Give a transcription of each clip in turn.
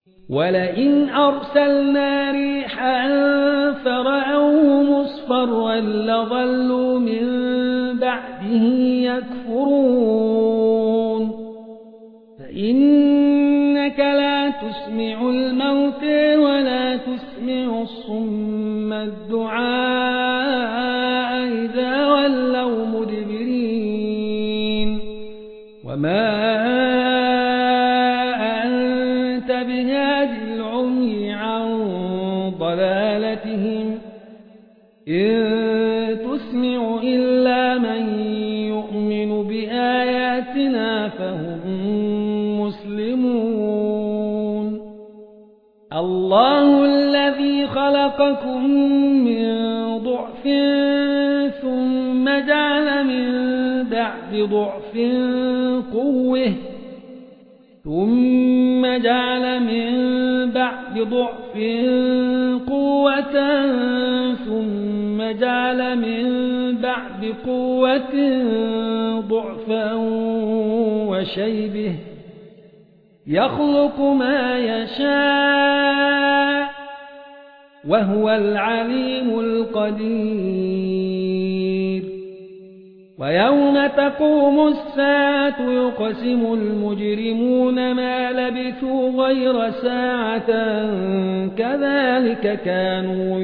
ولئن أرسلنا ريحا فرأوه مصفرا لظلوا من بعده يكفرون فإنك لا تسمع الموتى ولا تسمع الصم الدعاء إذا ولوا مدبرين وما أنت بهاد العمي عن ضلالتهم إن تسمع إلا من يؤمن بآياتنا فهم مسلمون الله الذي خلقكم من ضعف ثم جعل من بعد ضعف قوة ثم جعل من بعد ضعف قوة ثم جعل من بعد قوة ضعفا وشيبه يخلق ما يشاء وهو العليم القدير ويوم تقوم الساعة يقسم المجرمون ما لبثوا غير ساعة كذلك كانوا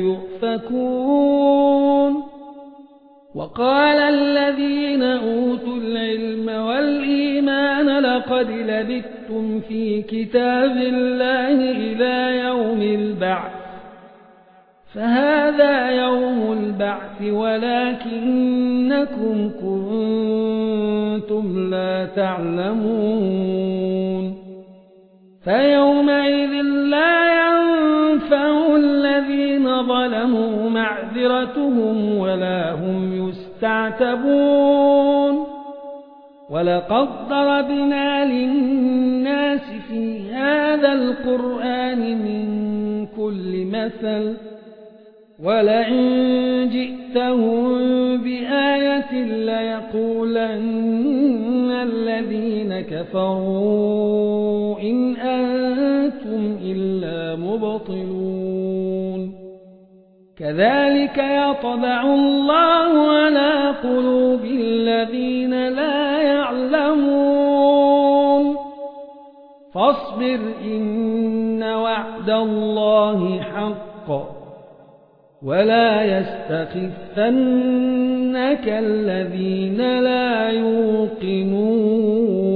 يؤفكون وقال الذين أوتوا العلم والإيمان لقد لبثتم في كتاب الله إلى يوم البعث فهذا يوم البعث ولكنكم كنتم لا تعلمون فيومئذ لا ينفع الذين ظلموا معذرتهم ولا هم يستعتبون ولقد ضربنا للناس في هذا القرآن من كل مثل ولئن جئتهم بآية ليقولن الذين كفروا إن أنتم إلا مبطلون كذلك يطبع الله على قلوب الذين لا يعلمون فاصبر إن وعد الله حق ولا يستخفنك الذين لا يوقنون